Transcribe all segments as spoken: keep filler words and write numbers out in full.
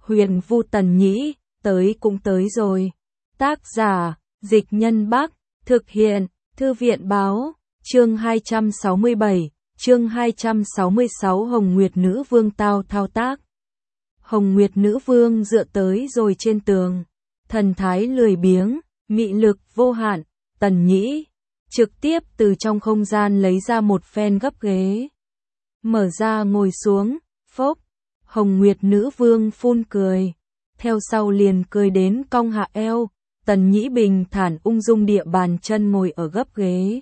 Huyền Vu Tần Nhĩ, tới cũng tới rồi. Tác giả, Dịch Nhân Bắc, thực hiện, Thư viện Báo, chương hai trăm sáu mươi bảy, chương hai trăm sáu mươi sáu Hồng Nguyệt Nữ Vương tao thao tác. Hồng Nguyệt Nữ Vương dựa tới rồi trên tường, thần thái lười biếng, mị lực vô hạn. Tần Nhĩ trực tiếp từ trong không gian lấy ra một phen gấp ghế, mở ra ngồi xuống. Phốc, Hồng Nguyệt Nữ Vương phun cười, theo sau liền cười đến cong hạ eo. Tần Nhĩ bình thản ung dung địa bàn chân ngồi ở gấp ghế,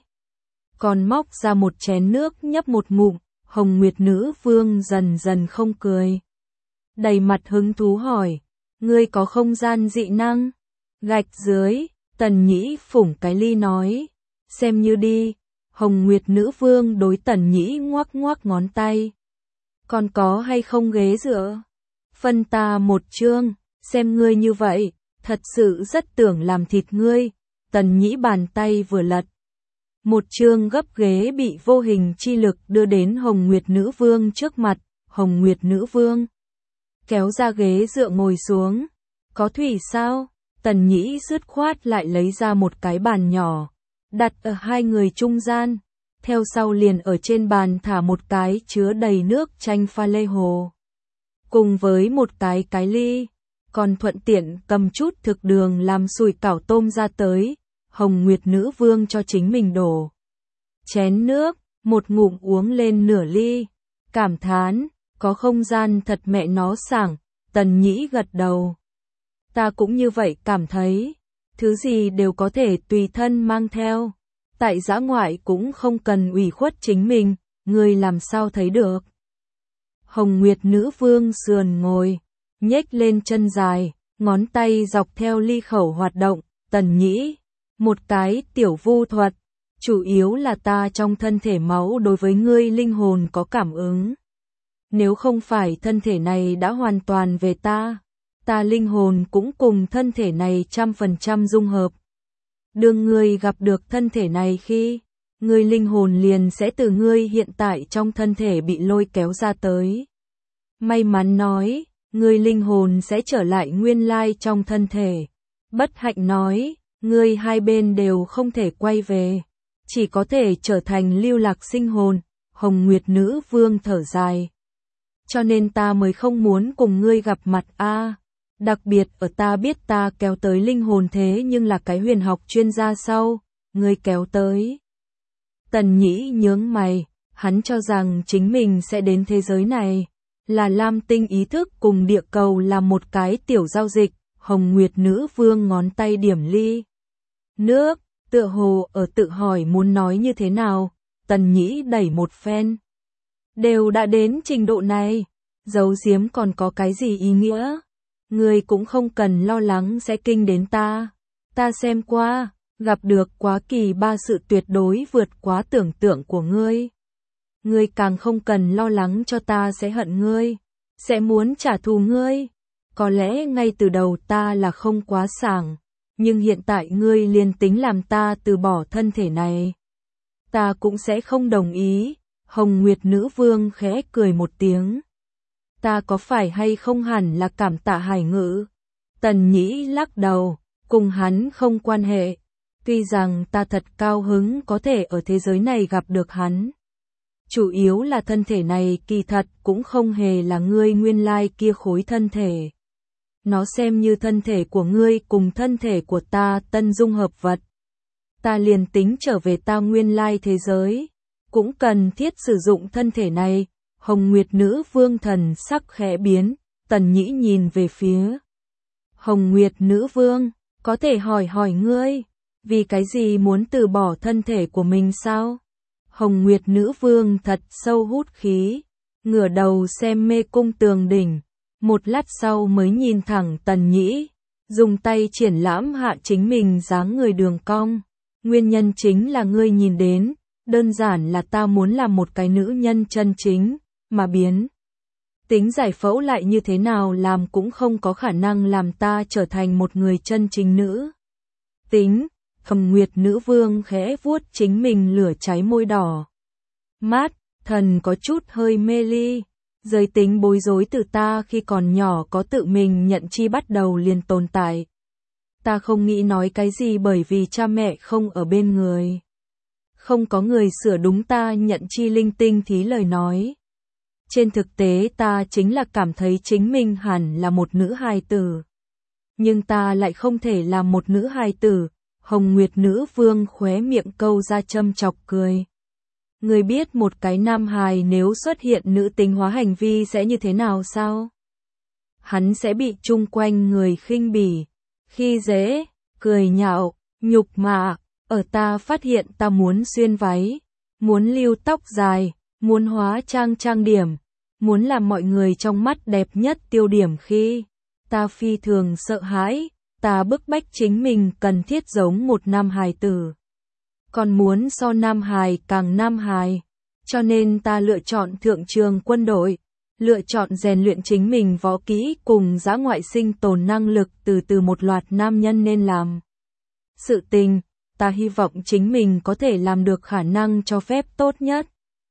còn móc ra một chén nước nhấp một ngụm. Hồng Nguyệt Nữ Vương dần dần không cười, đầy mặt hứng thú hỏi, ngươi có không gian dị năng? Gạch dưới. Tần Nhĩ phủng cái ly nói, xem như đi. Hồng Nguyệt Nữ Vương đối Tần Nhĩ ngoắc ngoắc ngón tay, còn có hay không ghế dựa? Phân ta một chương, xem ngươi như vậy, thật sự rất tưởng làm thịt ngươi. Tần Nhĩ bàn tay vừa lật, một chương gấp ghế bị vô hình chi lực đưa đến Hồng Nguyệt Nữ Vương trước mặt. Hồng Nguyệt Nữ Vương kéo ra ghế dựa ngồi xuống. Có thủy sao? Tần Nhĩ dứt khoát lại lấy ra một cái bàn nhỏ, đặt ở hai người trung gian, theo sau liền ở trên bàn thả một cái chứa đầy nước chanh pha lê hồ, cùng với một cái cái ly, còn thuận tiện cầm chút thực đường làm sủi cảo tôm ra tới. Hồng Nguyệt Nữ Vương cho chính mình đổ chén nước, một ngụm uống lên nửa ly, cảm thán, có không gian thật mẹ nó sảng. Tần Nhĩ gật đầu, ta cũng như vậy cảm thấy, thứ gì đều có thể tùy thân mang theo, tại dã ngoại cũng không cần ủy khuất chính mình, ngươi làm sao thấy được. Hồng Nguyệt Nữ Vương sườn ngồi, nhếch lên chân dài, ngón tay dọc theo ly khẩu hoạt động. Tần Nhĩ, một cái tiểu vu thuật, chủ yếu là ta trong thân thể máu đối với ngươi linh hồn có cảm ứng. Nếu không phải thân thể này đã hoàn toàn về ta, ta linh hồn cũng cùng thân thể này trăm phần trăm dung hợp. Đương ngươi gặp được thân thể này khi, ngươi linh hồn liền sẽ từ ngươi hiện tại trong thân thể bị lôi kéo ra tới. May mắn nói, ngươi linh hồn sẽ trở lại nguyên lai trong thân thể. Bất hạnh nói, ngươi hai bên đều không thể quay về, chỉ có thể trở thành lưu lạc sinh hồn. Hồng Nguyệt Nữ Vương thở dài, cho nên ta mới không muốn cùng ngươi gặp mặt a. À, đặc biệt ở ta biết ta kéo tới linh hồn thế nhưng là cái huyền học chuyên gia sau, ngươi kéo tới. Tần Nhĩ nhướng mày, hắn cho rằng chính mình sẽ đến thế giới này, là lam tinh ý thức cùng địa cầu là một cái tiểu giao dịch. Hồng Nguyệt Nữ Vương ngón tay điểm ly nước, tựa hồ ở tự hỏi muốn nói như thế nào. Tần Nhĩ đẩy một phen, đều đã đến trình độ này, giấu giếm còn có cái gì ý nghĩa? Ngươi cũng không cần lo lắng sẽ kinh đến ta. Ta xem qua, gặp được quá kỳ ba sự tuyệt đối vượt quá tưởng tượng của ngươi. Ngươi càng không cần lo lắng cho ta sẽ hận ngươi, sẽ muốn trả thù ngươi. Có lẽ ngay từ đầu ta là không quá sảng, nhưng hiện tại ngươi liền tính làm ta từ bỏ thân thể này, ta cũng sẽ không đồng ý. Hồng Nguyệt Nữ Vương khẽ cười một tiếng, ta có phải hay không hẳn là cảm tạ Hải Ngữ? Tần Nhĩ lắc đầu, cùng hắn không quan hệ, tuy rằng ta thật cao hứng có thể ở thế giới này gặp được hắn. Chủ yếu là thân thể này kỳ thật cũng không hề là ngươi nguyên lai kia khối thân thể. Nó xem như thân thể của ngươi cùng thân thể của ta tân dung hợp vật. Ta liền tính trở về ta nguyên lai thế giới, cũng cần thiết sử dụng thân thể này. Hồng Nguyệt Nữ Vương thần sắc khẽ biến, Tần Nhĩ nhìn về phía Hồng Nguyệt Nữ Vương, có thể hỏi hỏi ngươi, vì cái gì muốn từ bỏ thân thể của mình sao? Hồng Nguyệt Nữ Vương thật sâu hút khí, ngửa đầu xem mê cung tường đỉnh, một lát sau mới nhìn thẳng Tần Nhĩ, dùng tay triển lãm hạ chính mình dáng người đường cong. Nguyên nhân chính là ngươi nhìn đến, đơn giản là ta muốn làm một cái nữ nhân chân chính, mà biến tính giải phẫu lại như thế nào làm cũng không có khả năng làm ta trở thành một người chân chính nữ tính. Hồng Nguyệt Nữ Vương khẽ vuốt chính mình lửa cháy môi đỏ mát, thần có chút hơi mê ly. Giới tính bối rối từ ta khi còn nhỏ có tự mình nhận chi bắt đầu liền tồn tại. Ta không nghĩ nói cái gì bởi vì cha mẹ không ở bên người. Không có người sửa đúng ta nhận chi linh tinh thí lời nói. Trên thực tế ta chính là cảm thấy chính mình hẳn là một nữ hài tử. Nhưng ta lại không thể làm một nữ hài tử. Hồng Nguyệt nữ vương khóe miệng câu ra châm chọc cười. Người biết một cái nam hài nếu xuất hiện nữ tính hóa hành vi sẽ như thế nào sao? Hắn sẽ bị chung quanh người khinh bỉ, khi dễ, cười nhạo, nhục mạ. Ở ta phát hiện ta muốn xuyên váy, muốn lưu tóc dài, muốn hóa trang trang điểm, muốn làm mọi người trong mắt đẹp nhất tiêu điểm khi ta phi thường sợ hãi, ta bức bách chính mình cần thiết giống một nam hài tử. Còn muốn so nam hài càng nam hài, cho nên ta lựa chọn thượng trường quân đội, lựa chọn rèn luyện chính mình võ kỹ cùng dã ngoại sinh tồn năng lực từ từ một loạt nam nhân nên làm. Sự tình, ta hy vọng chính mình có thể làm được khả năng cho phép tốt nhất.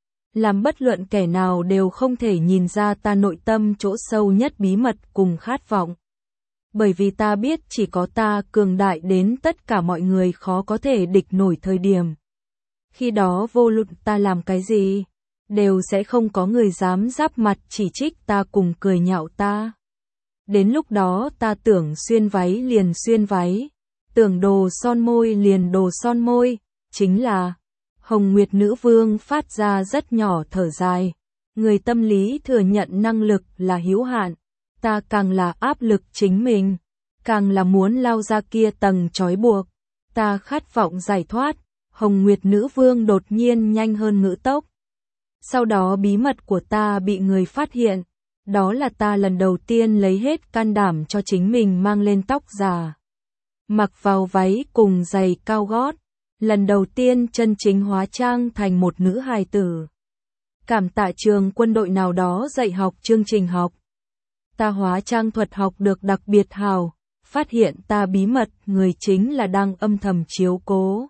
Làm bất luận kẻ nào đều không thể nhìn ra ta nội tâm chỗ sâu nhất bí mật cùng khát vọng. Bởi vì ta biết chỉ có ta cường đại đến tất cả mọi người khó có thể địch nổi thời điểm. Khi đó vô luận ta làm cái gì, đều sẽ không có người dám giáp mặt chỉ trích ta cùng cười nhạo ta. Đến lúc đó ta tưởng xuyên váy liền xuyên váy, tưởng đồ son môi liền đồ son môi, chính là Hồng Nguyệt nữ vương phát ra rất nhỏ thở dài. Người tâm lý thừa nhận năng lực là hữu hạn, ta càng là áp lực chính mình, càng là muốn lao ra kia tầng trói buộc. Ta khát vọng giải thoát. Hồng Nguyệt nữ vương đột nhiên nhanh hơn ngữ tốc. Sau đó bí mật của ta bị người phát hiện, đó là ta lần đầu tiên lấy hết can đảm cho chính mình mang lên tóc giả, mặc vào váy cùng giày cao gót, lần đầu tiên chân chính hóa trang thành một nữ hài tử. Cảm tạ trường quân đội nào đó dạy học chương trình học. Ta hóa trang thuật học được đặc biệt hào, phát hiện ta bí mật người chính là đang âm thầm chiếu cố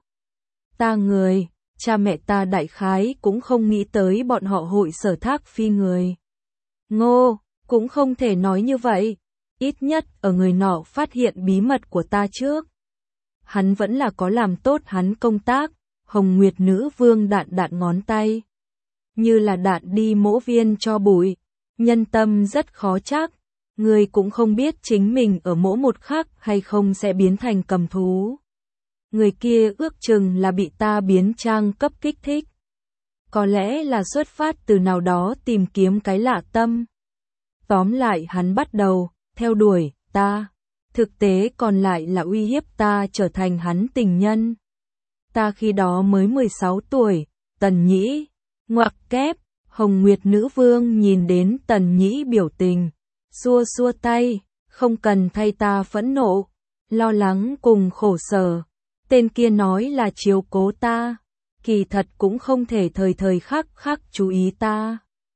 ta người, cha mẹ ta đại khái cũng không nghĩ tới bọn họ hội sở thác phi người. Ngô, cũng không thể nói như vậy, ít nhất ở người nọ phát hiện bí mật của ta trước. Hắn vẫn là có làm tốt hắn công tác. Hồng Nguyệt nữ vương đạn đạn ngón tay, như là đạn đi mỗ viên cho bụi, nhân tâm rất khó chắc, người cũng không biết chính mình ở mỗi một khắc hay không sẽ biến thành cầm thú. Người kia ước chừng là bị ta biến trang cấp kích thích. Có lẽ là xuất phát từ nào đó tìm kiếm cái lạ tâm. Tóm lại hắn bắt đầu theo đuổi ta, thực tế còn lại là uy hiếp ta trở thành hắn tình nhân. Ta khi đó mới mười sáu tuổi, Tần Nhĩ, ngoặc kép, Hồng Nguyệt nữ vương nhìn đến Tần Nhĩ biểu tình, xua xua tay, không cần thay ta phẫn nộ, lo lắng cùng khổ sở. Tên kia nói là chiếu cố ta, kỳ thật cũng không thể thời thời khắc khắc chú ý ta.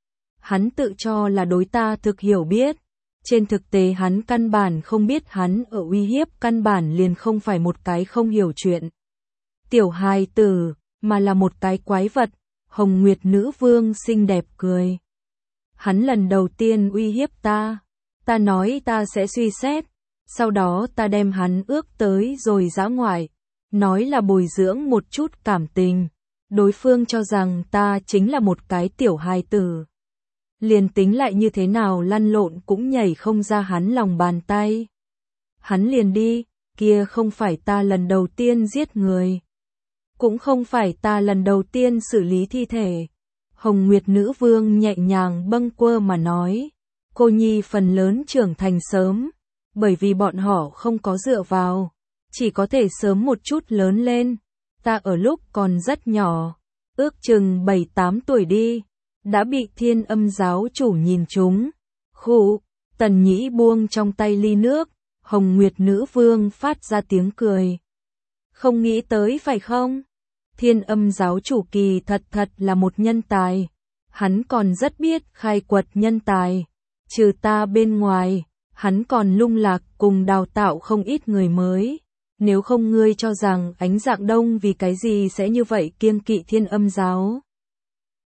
Hắn tự cho là đối ta thực hiểu biết, trên thực tế hắn căn bản không biết hắn ở uy hiếp, căn bản liền không phải một cái không hiểu chuyện tiểu hài tử, mà là một cái quái vật. Hồng Nguyệt nữ vương xinh đẹp cười. Hắn lần đầu tiên uy hiếp ta, ta nói ta sẽ suy xét, sau đó ta đem hắn ước tới rồi dã ngoại, nói là bồi dưỡng một chút cảm tình. Đối phương cho rằng ta chính là một cái tiểu hài tử. Liền tính lại như thế nào lăn lộn cũng nhảy không ra hắn lòng bàn tay. Hắn liền đi, kia không phải ta lần đầu tiên giết người. Cũng không phải ta lần đầu tiên xử lý thi thể. Hồng Nguyệt nữ vương nhẹ nhàng bâng quơ mà nói. Cô nhi phần lớn trưởng thành sớm, bởi vì bọn họ không có dựa vào, chỉ có thể sớm một chút lớn lên. Ta ở lúc còn rất nhỏ, ước chừng bảy tám tuổi đi, đã bị Thiên Âm giáo chủ nhìn trúng. Khụ, Tần Nhĩ buông trong tay ly nước, Hồng Nguyệt nữ vương phát ra tiếng cười. Không nghĩ tới phải không? Thiên Âm giáo chủ kỳ thật thật là một nhân tài. Hắn còn rất biết khai quật nhân tài. Trừ ta bên ngoài, hắn còn lung lạc cùng đào tạo không ít người mới. Nếu không ngươi cho rằng Ánh Dạng Đông vì cái gì sẽ như vậy kiêng kỵ Thiên Âm giáo?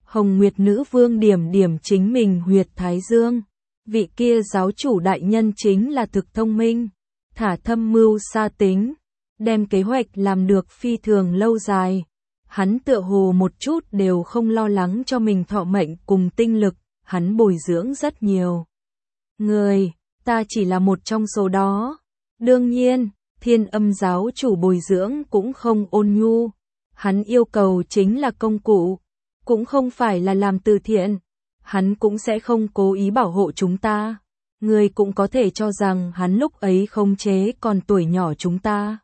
Hồng Nguyệt Nữ Vương điểm điểm chính mình huyệt thái dương. Vị kia giáo chủ đại nhân chính là thực thông minh, thả thâm mưu xa tính, đem kế hoạch làm được phi thường lâu dài. Hắn tựa hồ một chút đều không lo lắng cho mình thọ mệnh cùng tinh lực, hắn bồi dưỡng rất nhiều người, ta chỉ là một trong số đó. Đương nhiên, Thiên Âm giáo chủ bồi dưỡng cũng không ôn nhu, hắn yêu cầu chính là công cụ, cũng không phải là làm từ thiện, hắn cũng sẽ không cố ý bảo hộ chúng ta. Người cũng có thể cho rằng hắn lúc ấy khống chế còn tuổi nhỏ chúng ta,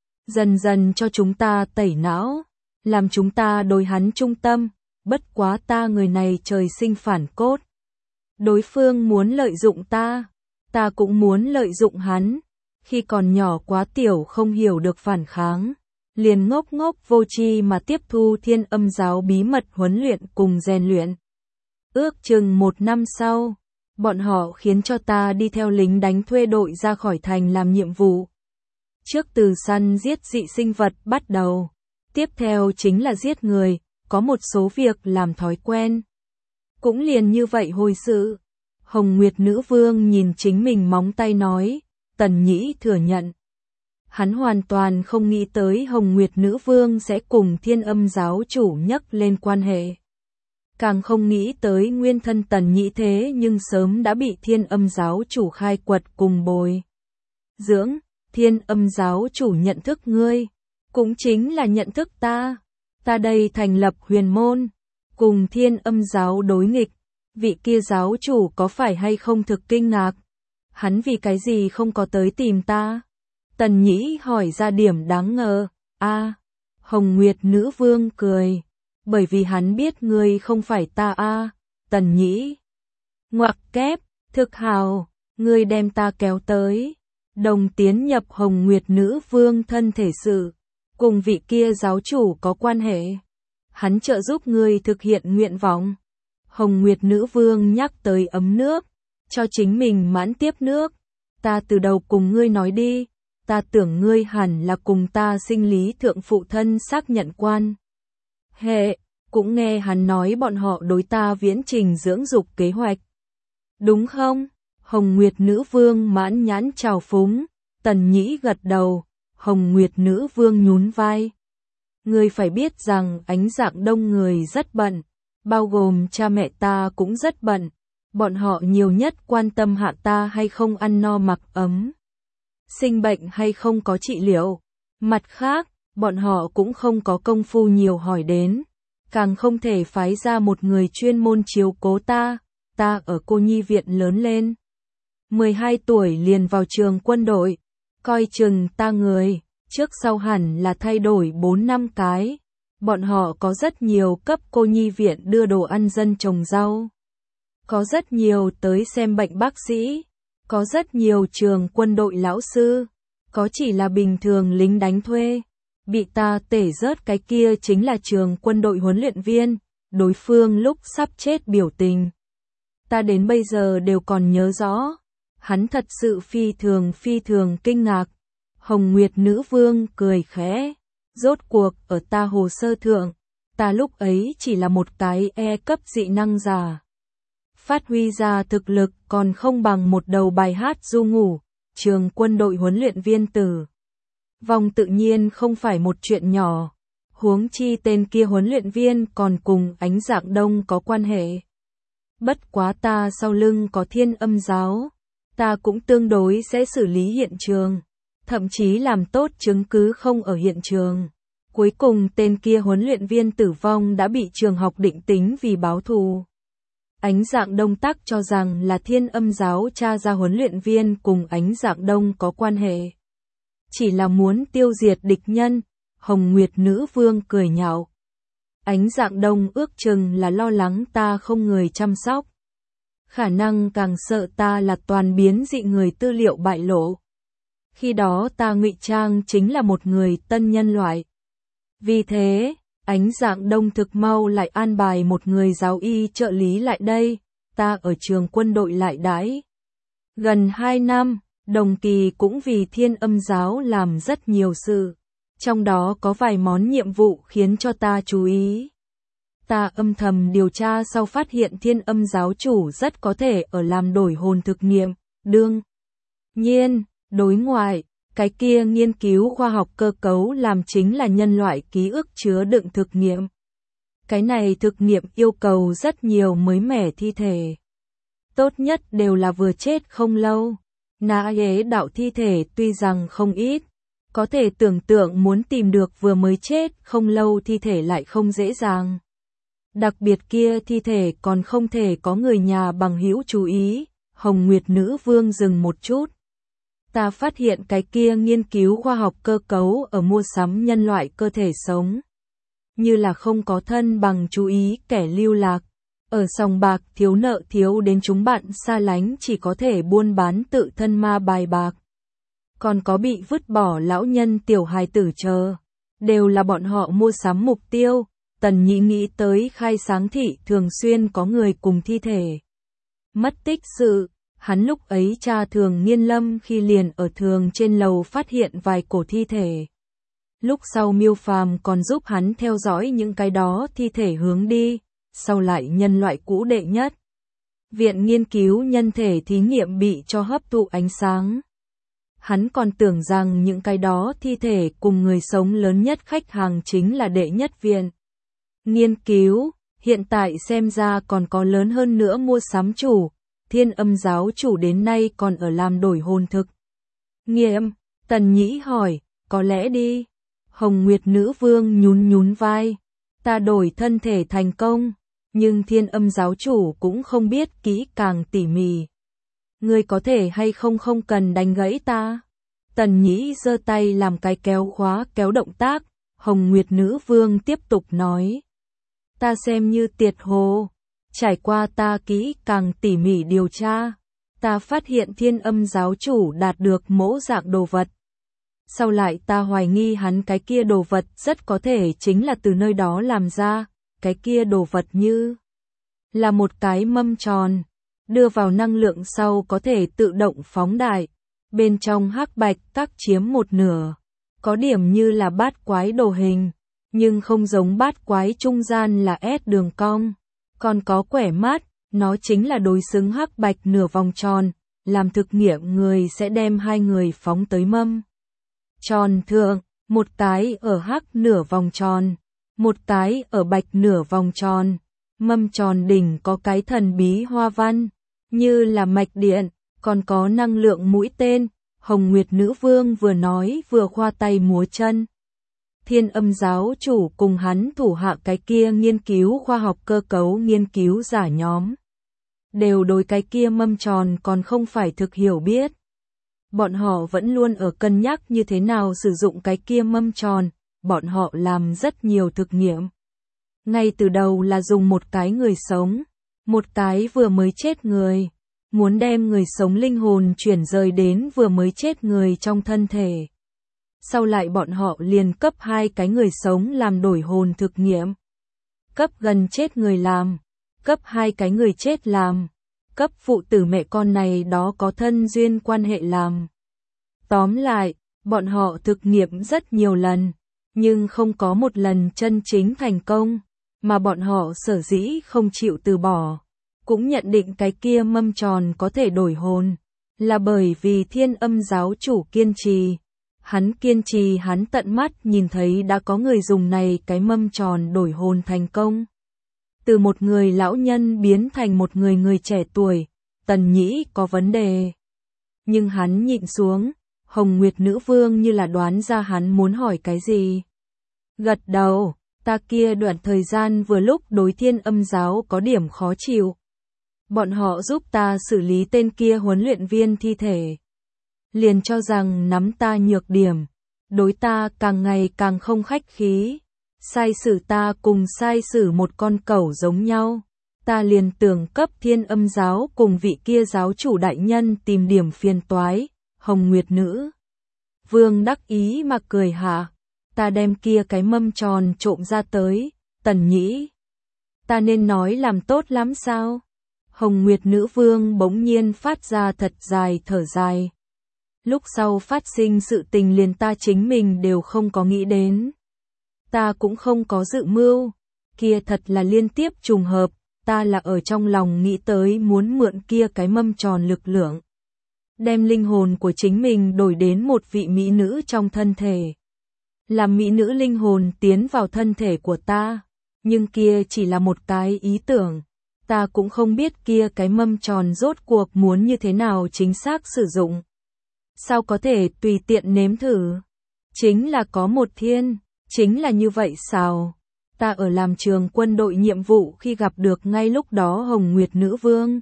dần dần cho chúng ta tẩy não, làm chúng ta đối hắn trung tâm, bất quá ta người này trời sinh phản cốt. Đối phương muốn lợi dụng ta, ta cũng muốn lợi dụng hắn, khi còn nhỏ quá tiểu không hiểu được phản kháng, liền ngốc ngốc vô tri mà tiếp thu Thiên Âm giáo bí mật huấn luyện cùng rèn luyện. Ước chừng một năm sau, bọn họ khiến cho ta đi theo lính đánh thuê đội ra khỏi thành làm nhiệm vụ. Trước từ săn giết dị sinh vật bắt đầu, tiếp theo chính là giết người, có một số việc làm thói quen. Cũng liền như vậy hồi sự. Hồng Nguyệt Nữ Vương nhìn chính mình móng tay nói, Tần Nhĩ thừa nhận. Hắn hoàn toàn không nghĩ tới Hồng Nguyệt Nữ Vương sẽ cùng Thiên Âm giáo chủ nhắc lên quan hệ. Càng không nghĩ tới nguyên thân Tần Nhĩ thế nhưng sớm đã bị Thiên Âm giáo chủ khai quật cùng bồi dưỡng. Thiên Âm giáo chủ nhận thức ngươi, cũng chính là nhận thức ta. Ta đây thành lập huyền môn, cùng Thiên Âm giáo đối nghịch. Vị kia giáo chủ có phải hay không thực kinh ngạc? Hắn vì cái gì không có tới tìm ta? Tần Nhĩ hỏi ra điểm đáng ngờ. A, Hồng Nguyệt Nữ Vương cười. Bởi vì hắn biết ngươi không phải ta a. Tần Nhĩ ngoặc kép, thực hào, ngươi đem ta kéo tới. Đồng tiến nhập Hồng Nguyệt Nữ Vương thân thể sự, cùng vị kia giáo chủ có quan hệ. Hắn trợ giúp ngươi thực hiện nguyện vọng. Hồng Nguyệt Nữ Vương nhắc tới ấm nước, cho chính mình mãn tiếp nước. Ta từ đầu cùng ngươi nói đi, ta tưởng ngươi hẳn là cùng ta sinh lý thượng phụ thân xác nhận quan hệ, cũng nghe hắn nói bọn họ đối ta viễn trình dưỡng dục kế hoạch. Đúng không? Hồng Nguyệt Nữ Vương mãn nhãn trào phúng. Tần Nhĩ gật đầu. Hồng Nguyệt Nữ Vương nhún vai. Ngươi phải biết rằng Ánh Dạng Đông người rất bận, bao gồm cha mẹ ta cũng rất bận. Bọn họ nhiều nhất quan tâm hạ ta hay không ăn no mặc ấm, sinh bệnh hay không có trị liệu. Mặt khác, bọn họ cũng không có công phu nhiều hỏi đến, càng không thể phái ra một người chuyên môn chiếu cố ta. Ta ở cô nhi viện lớn lên, mười hai tuổi liền vào trường quân đội, coi chừng ta người, trước sau hẳn là thay đổi bốn năm cái. Bọn họ có rất nhiều cấp cô nhi viện đưa đồ ăn dân trồng rau, có rất nhiều tới xem bệnh bác sĩ, có rất nhiều trường quân đội lão sư, có chỉ là bình thường lính đánh thuê. Bị ta tể rớt cái kia chính là trường quân đội huấn luyện viên, đối phương lúc sắp chết biểu tình. Ta đến bây giờ đều còn nhớ rõ, hắn thật sự phi thường phi thường kinh ngạc. Hồng Nguyệt Nữ Vương cười khẽ, rốt cuộc ở ta hồ sơ thượng, ta lúc ấy chỉ là một cái E cấp dị năng giả. Phát huy ra thực lực còn không bằng một đầu bài hát du ngủ, trường quân đội huấn luyện viên tử vong tự nhiên không phải một chuyện nhỏ, huống chi tên kia huấn luyện viên còn cùng Ánh Dạng Đông có quan hệ. Bất quá ta sau lưng có Thiên Âm giáo, ta cũng tương đối sẽ xử lý hiện trường, thậm chí làm tốt chứng cứ không ở hiện trường. Cuối cùng tên kia huấn luyện viên tử vong đã bị trường học định tính vì báo thù. Ánh Dạng Đông tắc cho rằng là Thiên Âm giáo tra ra huấn luyện viên cùng Ánh Dạng Đông có quan hệ, chỉ là muốn tiêu diệt địch nhân. Hồng Nguyệt Nữ Vương cười nhạo. Ánh Dạng Đông ước chừng là lo lắng ta không người chăm sóc, khả năng càng sợ ta là toàn biến dị người tư liệu bại lộ. Khi đó ta ngụy trang chính là một người tân nhân loại. Vì thế, Ánh Dạng Đông thực mau lại an bài một người giáo y trợ lý lại đây. Ta ở trường quân đội lại đãi gần hai năm, đồng kỳ cũng vì Thiên Âm giáo làm rất nhiều sự, trong đó có vài món nhiệm vụ khiến cho ta chú ý. Ta âm thầm điều tra sau phát hiện Thiên Âm giáo chủ rất có thể ở làm đổi hồn thực nghiệm, đương nhiên, đối ngoại, cái kia nghiên cứu khoa học cơ cấu làm chính là nhân loại ký ức chứa đựng thực nghiệm. Cái này thực nghiệm yêu cầu rất nhiều mới mẻ thi thể. Tốt nhất đều là vừa chết không lâu. Na ế đạo thi thể tuy rằng không ít, có thể tưởng tượng muốn tìm được vừa mới chết không lâu thi thể lại không dễ dàng. Đặc biệt kia thi thể còn không thể có người nhà bằng hữu chú ý. Hồng Nguyệt Nữ Vương dừng một chút. Ta phát hiện cái kia nghiên cứu khoa học cơ cấu ở mua sắm nhân loại cơ thể sống. Như là không có thân bằng chú ý kẻ lưu lạc. Ở sòng bạc thiếu nợ thiếu đến chúng bạn xa lánh chỉ có thể buôn bán tự thân ma bài bạc. Còn có bị vứt bỏ lão nhân tiểu hài tử chờ. Đều là bọn họ mua sắm mục tiêu. Tần Nhĩ nghĩ tới khai sáng thị thường xuyên có người cùng thi thể. Mất tích sự, hắn lúc ấy tra Thường Nghiên Lâm khi liền ở thường trên lầu phát hiện vài cổ thi thể. Lúc sau Miêu Phàm còn giúp hắn theo dõi những cái đó thi thể hướng đi, sau lại nhân loại cũ đệ nhất. Viện nghiên cứu nhân thể thí nghiệm bị cho hấp thụ ánh sáng. Hắn còn tưởng rằng những cái đó thi thể cùng người sống lớn nhất khách hàng chính là đệ nhất viện nghiên cứu, hiện tại xem ra còn có lớn hơn nữa mua sắm chủ, Thiên Âm giáo chủ đến nay còn ở làm đổi hồn thực nghiệm. Tần Nhĩ hỏi, có lẽ đi. Hồng Nguyệt Nữ Vương nhún nhún vai, ta đổi thân thể thành công, nhưng Thiên Âm giáo chủ cũng không biết kỹ càng tỉ mỉ. Ngươi có thể hay không không cần đánh gãy ta. Tần Nhĩ giơ tay làm cái kéo khóa kéo động tác, Hồng Nguyệt Nữ Vương tiếp tục nói. Ta xem như tiệt hồ, trải qua ta kỹ càng tỉ mỉ điều tra, ta phát hiện Thiên Âm giáo chủ đạt được mẫu dạng đồ vật. Sau lại ta hoài nghi hắn cái kia đồ vật rất có thể chính là từ nơi đó làm ra, cái kia đồ vật như là một cái mâm tròn, đưa vào năng lượng sau có thể tự động phóng đại, bên trong hắc bạch các chiếm một nửa, có điểm như là bát quái đồ hình. Nhưng không giống bát quái trung gian là S đường cong, còn có quẻ mát, nó chính là đối xứng hắc bạch nửa vòng tròn, làm thực nghiệm người sẽ đem hai người phóng tới mâm tròn thượng, một cái ở hắc nửa vòng tròn, một cái ở bạch nửa vòng tròn, mâm tròn đỉnh có cái thần bí hoa văn, như là mạch điện, còn có năng lượng mũi tên. Hồng Nguyệt Nữ Vương vừa nói vừa khoa tay múa chân. Thiên Âm giáo chủ cùng hắn thủ hạ cái kia nghiên cứu khoa học cơ cấu nghiên cứu giả nhóm. Đều đối cái kia mâm tròn còn không phải thực hiểu biết. Bọn họ vẫn luôn ở cân nhắc như thế nào sử dụng cái kia mâm tròn, bọn họ làm rất nhiều thực nghiệm. Ngay từ đầu là dùng một cái người sống, một cái vừa mới chết người, muốn đem người sống linh hồn chuyển rời đến vừa mới chết người trong thân thể. Sau lại bọn họ liền cấp hai cái người sống làm đổi hồn thực nghiệm. Cấp gần chết người làm, cấp hai cái người chết làm, cấp phụ tử mẹ con này đó có thân duyên quan hệ làm. Tóm lại, bọn họ thực nghiệm rất nhiều lần, nhưng không có một lần chân chính thành công, mà bọn họ sở dĩ không chịu từ bỏ, cũng nhận định cái kia mâm tròn có thể đổi hồn, là bởi vì Thiên Âm giáo chủ kiên trì. Hắn kiên trì hắn tận mắt nhìn thấy đã có người dùng này cái mâm tròn đổi hồn thành công. Từ một người lão nhân biến thành một người người trẻ tuổi, Tần Nhĩ có vấn đề. Nhưng hắn nhịn xuống, Hồng Nguyệt Nữ Vương như là đoán ra hắn muốn hỏi cái gì. Gật đầu, ta kia đoạn thời gian vừa lúc đối Thiên Âm giáo có điểm khó chịu. Bọn họ giúp ta xử lý tên kia huấn luyện viên thi thể. Liền cho rằng nắm ta nhược điểm, đối ta càng ngày càng không khách khí, sai xử ta cùng sai xử một con cẩu giống nhau, ta liền tưởng cấp Thiên Âm giáo cùng vị kia giáo chủ đại nhân tìm điểm phiền toái. Hồng Nguyệt Nữ Vương đắc ý mà cười hạ, ta đem kia cái mâm tròn trộm ra tới. Tần Nhĩ, ta nên nói làm tốt lắm sao? Hồng Nguyệt Nữ Vương bỗng nhiên phát ra thật dài thở dài. Lúc sau phát sinh sự tình liền ta chính mình đều không có nghĩ đến. Ta cũng không có dự mưu. kia thật là liên tiếp trùng hợp, ta là ở trong lòng nghĩ tới muốn mượn kia cái mâm tròn lực lượng. Đem linh hồn của chính mình đổi đến một vị mỹ nữ trong thân thể. Làm mỹ nữ linh hồn tiến vào thân thể của ta, nhưng kia chỉ là một cái ý tưởng. Ta cũng không biết kia cái mâm tròn rốt cuộc muốn như thế nào chính xác sử dụng. Sao có thể tùy tiện nếm thử? Chính là có một thiên, chính là như vậy sao? Ta ở làm trường quân đội nhiệm vụ khi gặp được ngay lúc đó Hồng Nguyệt Nữ Vương.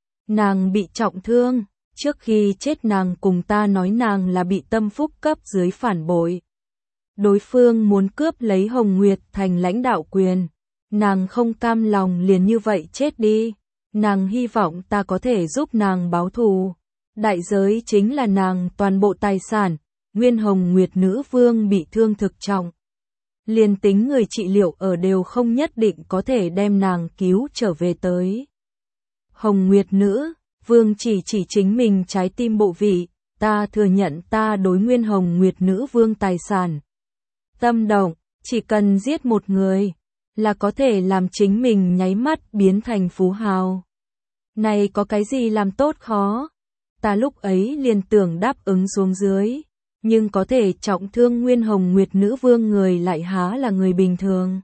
Nàng bị trọng thương, trước khi chết nàng cùng ta nói nàng là bị tâm phúc cấp dưới phản bội. Đối phương muốn cướp lấy Hồng Nguyệt thành lãnh đạo quyền. Nàng không cam lòng liền như vậy chết đi. Nàng hy vọng ta có thể giúp nàng báo thù. Đại giới chính là nàng toàn bộ tài sản. Nguyên Hồng Nguyệt Nữ Vương bị thương thực trọng. Liền tính người trị liệu ở đều không nhất định có thể đem nàng cứu trở về tới. Hồng Nguyệt Nữ Vương chỉ chỉ chính mình trái tim bộ vị. Ta thừa nhận ta đối Nguyên Hồng Nguyệt Nữ Vương tài sản. Tâm động, chỉ cần giết một người là có thể làm chính mình nháy mắt biến thành phú hào. Này có cái gì làm tốt khó? Ta lúc ấy liền tưởng đáp ứng xuống dưới, nhưng có thể trọng thương Nguyên Hồng Nguyệt Nữ Vương người lại há là người bình thường.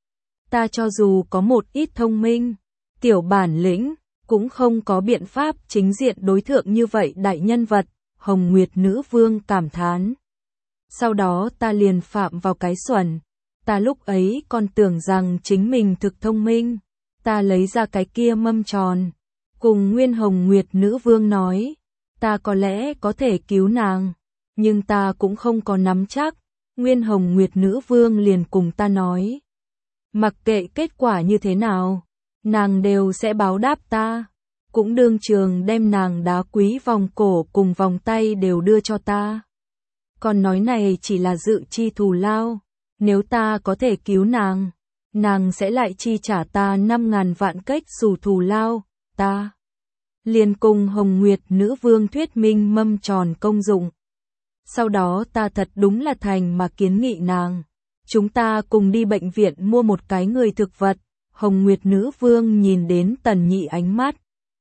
Ta cho dù có một ít thông minh, tiểu bản lĩnh, cũng không có biện pháp chính diện đối thượng như vậy đại nhân vật, Hồng Nguyệt Nữ Vương cảm thán. Sau đó ta liền phạm vào cái xuẩn. Ta lúc ấy còn tưởng rằng chính mình thực thông minh. Ta lấy ra cái kia mâm tròn. Cùng Nguyên Hồng Nguyệt Nữ Vương nói. Ta có lẽ có thể cứu nàng. Nhưng ta cũng không có nắm chắc. Nguyên Hồng Nguyệt Nữ Vương liền cùng ta nói. Mặc kệ kết quả như thế nào. Nàng đều sẽ báo đáp ta. Cũng đương trường đem nàng đá quý vòng cổ cùng vòng tay đều đưa cho ta. Còn nói này chỉ là dự chi thù lao. Nếu ta có thể cứu nàng, nàng sẽ lại chi trả ta năm ngàn vạn cách xù thù lao. Ta liền cùng Hồng Nguyệt Nữ Vương thuyết minh mâm tròn công dụng. Sau đó ta thật đúng là thành mà kiến nghị nàng. Chúng ta cùng đi bệnh viện mua một cái người thực vật. Hồng Nguyệt Nữ Vương nhìn đến Tần Nhị ánh mắt.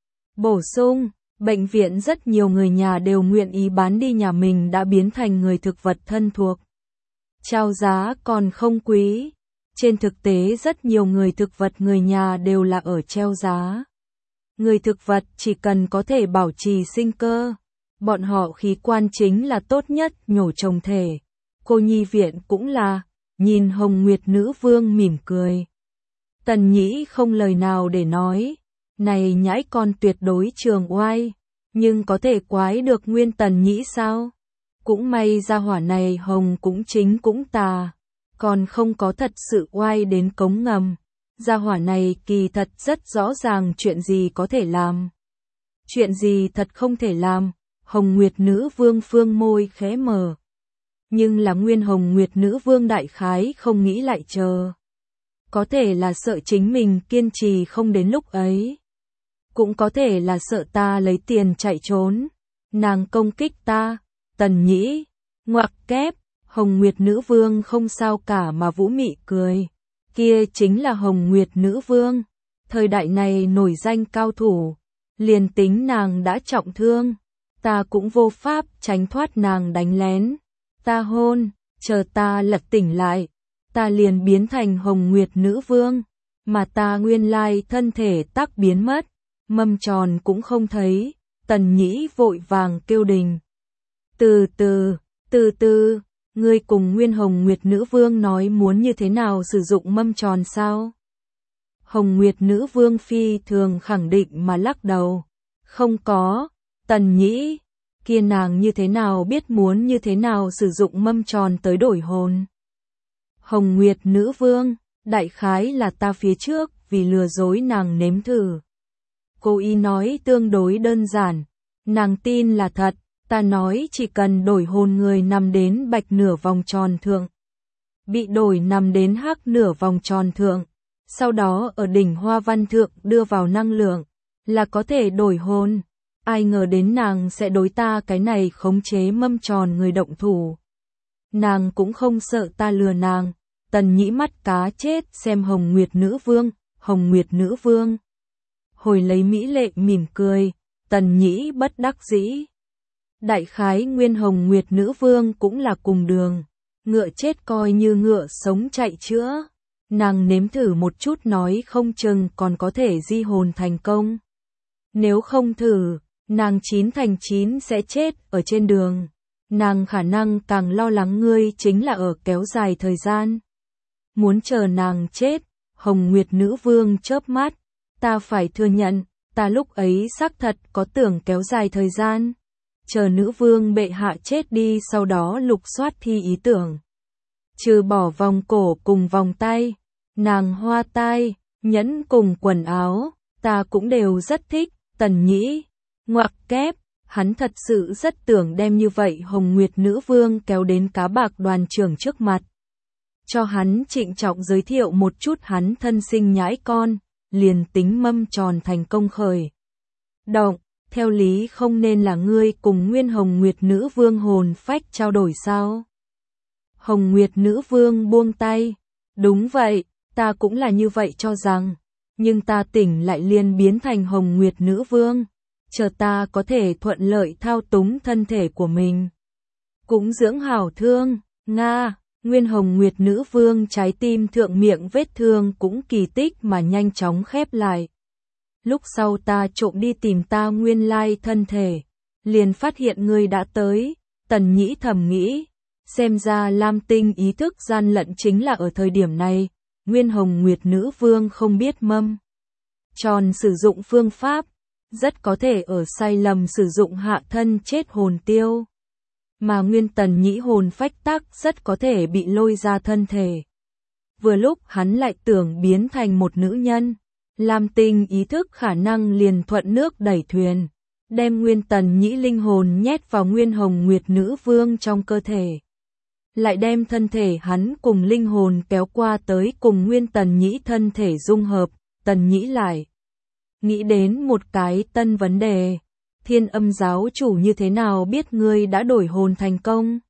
Bổ sung. Bệnh viện rất nhiều người nhà đều nguyện ý bán đi nhà mình đã biến thành người thực vật thân thuộc. Trao giá còn không quý. Trên thực tế rất nhiều người thực vật người nhà đều là ở treo giá. Người thực vật chỉ cần có thể bảo trì sinh cơ. Bọn họ khí quan chính là tốt nhất nhổ trồng thể. Cô nhi viện cũng là. Nhìn Hồng Nguyệt Nữ Vương mỉm cười. Tần Nhĩ không lời nào để nói. Này nhãi con tuyệt đối trường oai, nhưng có thể quái được Nguyên Tần Nhĩ sao? Cũng may gia hỏa này hồng cũng chính cũng tà, còn không có thật sự oai đến cống ngầm. Gia hỏa này kỳ thật rất rõ ràng chuyện gì có thể làm. Chuyện gì thật không thể làm, Hồng Nguyệt Nữ Vương phương môi khẽ mở. Nhưng là Nguyên Hồng Nguyệt Nữ Vương đại khái không nghĩ lại chờ. Có thể là sợ chính mình kiên trì không đến lúc ấy. Cũng có thể là sợ ta lấy tiền chạy trốn. Nàng công kích ta. Tần Nhĩ. Ngoặc kép. Hồng Nguyệt Nữ Vương không sao cả mà vũ mị cười. Kia chính là Hồng Nguyệt Nữ Vương. Thời đại này nổi danh cao thủ. Liền tính nàng đã trọng thương. Ta cũng vô pháp tránh thoát nàng đánh lén. Ta hôn. Chờ ta lật tỉnh lại. Ta liền biến thành Hồng Nguyệt Nữ Vương. Mà ta nguyên lai thân thể tắc biến mất. Mâm tròn cũng không thấy. Tần Nhĩ vội vàng kêu đình. Từ từ, từ từ, ngươi cùng Nguyên Hồng Nguyệt Nữ Vương nói muốn như thế nào sử dụng mâm tròn sao? Hồng Nguyệt Nữ Vương phi thường khẳng định mà lắc đầu. Không có, Tần Nhĩ, kia nàng như thế nào biết muốn như thế nào sử dụng mâm tròn tới đổi hồn? Hồng Nguyệt Nữ Vương, đại khái là ta phía trước vì lừa dối nàng nếm thử. Cô y nói tương đối đơn giản, nàng tin là thật, ta nói chỉ cần đổi hồn người nằm đến bạch nửa vòng tròn thượng. Bị đổi nằm đến hắc nửa vòng tròn thượng, sau đó ở đỉnh hoa văn thượng đưa vào năng lượng, là có thể đổi hồn. Ai ngờ đến nàng sẽ đối ta cái này khống chế mâm tròn người động thủ. Nàng cũng không sợ ta lừa nàng, Tần Nhĩ mắt cá chết xem Hồng Nguyệt Nữ Vương, Hồng Nguyệt Nữ Vương. Hồi lấy mỹ lệ mỉm cười, Tần Nhĩ bất đắc dĩ. Đại khái nguyên Hồng Nguyệt Nữ Vương cũng là cùng đường, ngựa chết coi như ngựa sống chạy chữa. Nàng nếm thử một chút nói không chừng còn có thể di hồn thành công. Nếu không thử, nàng chín thành chín sẽ chết ở trên đường. Nàng khả năng càng lo lắng ngươi chính là ở kéo dài thời gian. Muốn chờ nàng chết, Hồng Nguyệt Nữ Vương chớp mắt, ta phải thừa nhận, ta lúc ấy xác thật có tưởng kéo dài thời gian. Chờ nữ vương bệ hạ chết đi sau đó lục soát thi ý tưởng. Trừ bỏ vòng cổ cùng vòng tay, nàng hoa tai, nhẫn cùng quần áo, ta cũng đều rất thích. Tần Nhĩ ngoặc kép, hắn thật sự rất tưởng đem như vậy Hồng Nguyệt Nữ Vương kéo đến cá bạc đoàn trưởng trước mặt. Cho hắn trịnh trọng giới thiệu một chút hắn thân sinh nhãi con, liền tính mâm tròn thành công khởi. Động, theo lý không nên là ngươi cùng nguyên Hồng Nguyệt Nữ Vương hồn phách trao đổi sao? Hồng Nguyệt Nữ Vương buông tay, đúng vậy, ta cũng là như vậy cho rằng, nhưng ta tỉnh lại liền biến thành Hồng Nguyệt Nữ Vương, chờ ta có thể thuận lợi thao túng thân thể của mình. Cũng dưỡng hảo thương, Nga, nguyên Hồng Nguyệt Nữ Vương trái tim thượng miệng vết thương cũng kỳ tích mà nhanh chóng khép lại. Lúc sau ta trộm đi tìm ta nguyên lai thân thể, liền phát hiện ngươi đã tới. Tần Nhĩ thầm nghĩ, xem ra Lam Tinh ý thức gian lận chính là ở thời điểm này, nguyên Hồng Nguyệt Nữ Vương không biết mâm tròn sử dụng phương pháp, rất có thể ở sai lầm sử dụng hạ thân chết hồn tiêu. Mà nguyên Tần Nhĩ hồn phách tắc rất có thể bị lôi ra thân thể. Vừa lúc hắn lại tưởng biến thành một nữ nhân, Lam Tinh ý thức khả năng liền thuận nước đẩy thuyền, đem nguyên Tần Nhĩ linh hồn nhét vào nguyên Hồng Nguyệt Nữ Vương trong cơ thể. Lại đem thân thể hắn cùng linh hồn kéo qua tới cùng nguyên Tần Nhĩ thân thể dung hợp. Tần Nhĩ lại nghĩ đến một cái tân vấn đề, Thiên Âm giáo chủ như thế nào biết ngươi đã đổi hồn thành công?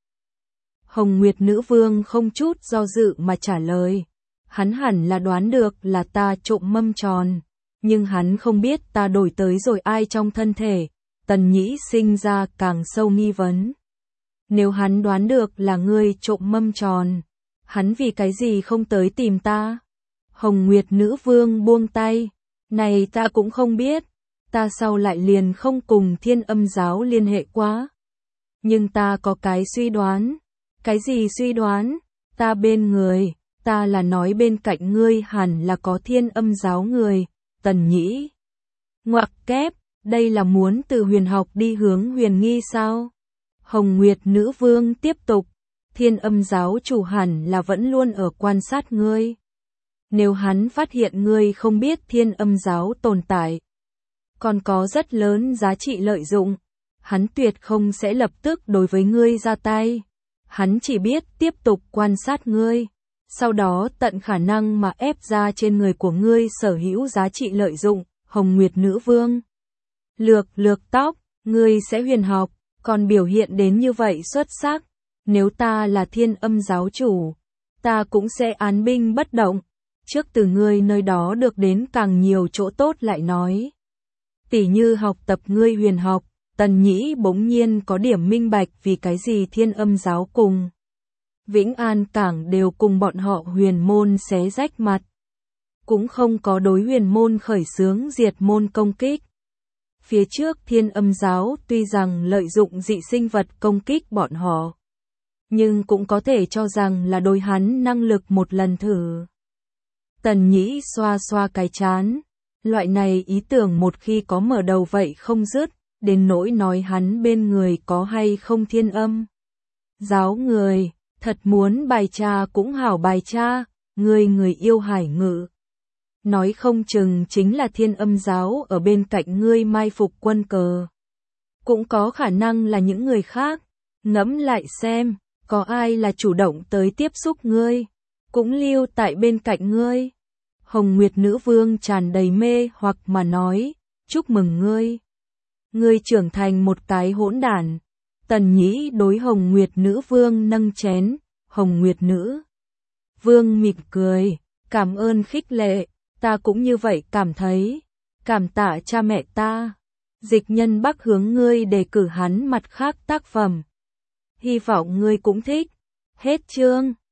Hồng Nguyệt Nữ Vương không chút do dự mà trả lời, hắn hẳn là đoán được là ta trộm mâm tròn, nhưng hắn không biết ta đổi tới rồi ai trong thân thể. Tần Nhĩ sinh ra càng sâu nghi vấn. Nếu hắn đoán được là ngươi trộm mâm tròn, hắn vì cái gì không tới tìm ta? Hồng Nguyệt Nữ Vương buông tay, này ta cũng không biết, ta sau lại liền không cùng Thiên Âm giáo liên hệ quá. Nhưng ta có cái suy đoán. Cái gì suy đoán? Ta bên người, ta là nói bên cạnh ngươi hẳn là có Thiên Âm giáo người. Tần Nhĩ ngoặc kép, đây là muốn từ huyền học đi hướng huyền nghi sao? Hồng Nguyệt Nữ Vương tiếp tục, Thiên Âm giáo chủ hẳn là vẫn luôn ở quan sát ngươi. Nếu hắn phát hiện ngươi không biết Thiên Âm giáo tồn tại, còn có rất lớn giá trị lợi dụng, hắn tuyệt không sẽ lập tức đối với ngươi ra tay. Hắn chỉ biết tiếp tục quan sát ngươi, sau đó tận khả năng mà ép ra trên người của ngươi sở hữu giá trị lợi dụng. Hồng Nguyệt Nữ Vương lược lược tóc, ngươi sẽ huyền học, còn biểu hiện đến như vậy xuất sắc. Nếu ta là Thiên Âm giáo chủ, ta cũng sẽ án binh bất động, trước từ ngươi nơi đó được đến càng nhiều chỗ tốt lại nói. Tỉ như học tập ngươi huyền học. Tần Nhĩ bỗng nhiên có điểm minh bạch vì cái gì Thiên Âm giáo cùng Vĩnh An Cảng đều cùng bọn họ huyền môn xé rách mặt. Cũng không có đối huyền môn khởi xướng diệt môn công kích. Phía trước Thiên Âm giáo tuy rằng lợi dụng dị sinh vật công kích bọn họ, nhưng cũng có thể cho rằng là đối hắn năng lực một lần thử. Tần Nhĩ xoa xoa cái chán. Loại này ý tưởng một khi có mở đầu vậy không dứt. Đến nỗi nói hắn bên người có hay không Thiên Âm giáo người, thật muốn bài tra cũng hảo bài tra, người người yêu hải ngự. Nói không chừng chính là Thiên Âm giáo ở bên cạnh ngươi mai phục quân cờ. Cũng có khả năng là những người khác, ngẫm lại xem, có ai là chủ động tới tiếp xúc ngươi, cũng lưu tại bên cạnh ngươi. Hồng Nguyệt Nữ Vương tràn đầy mê hoặc mà nói, chúc mừng ngươi. Ngươi trưởng thành một cái hỗn đản. Tần Nhĩ đối Hồng Nguyệt Nữ Vương nâng chén, Hồng Nguyệt Nữ Vương mỉm cười, cảm ơn khích lệ, ta cũng như vậy cảm thấy, cảm tạ cha mẹ ta. Dịch Nhân Bắc hướng ngươi đề cử hắn mặt khác tác phẩm. Hy vọng ngươi cũng thích. Hết chương.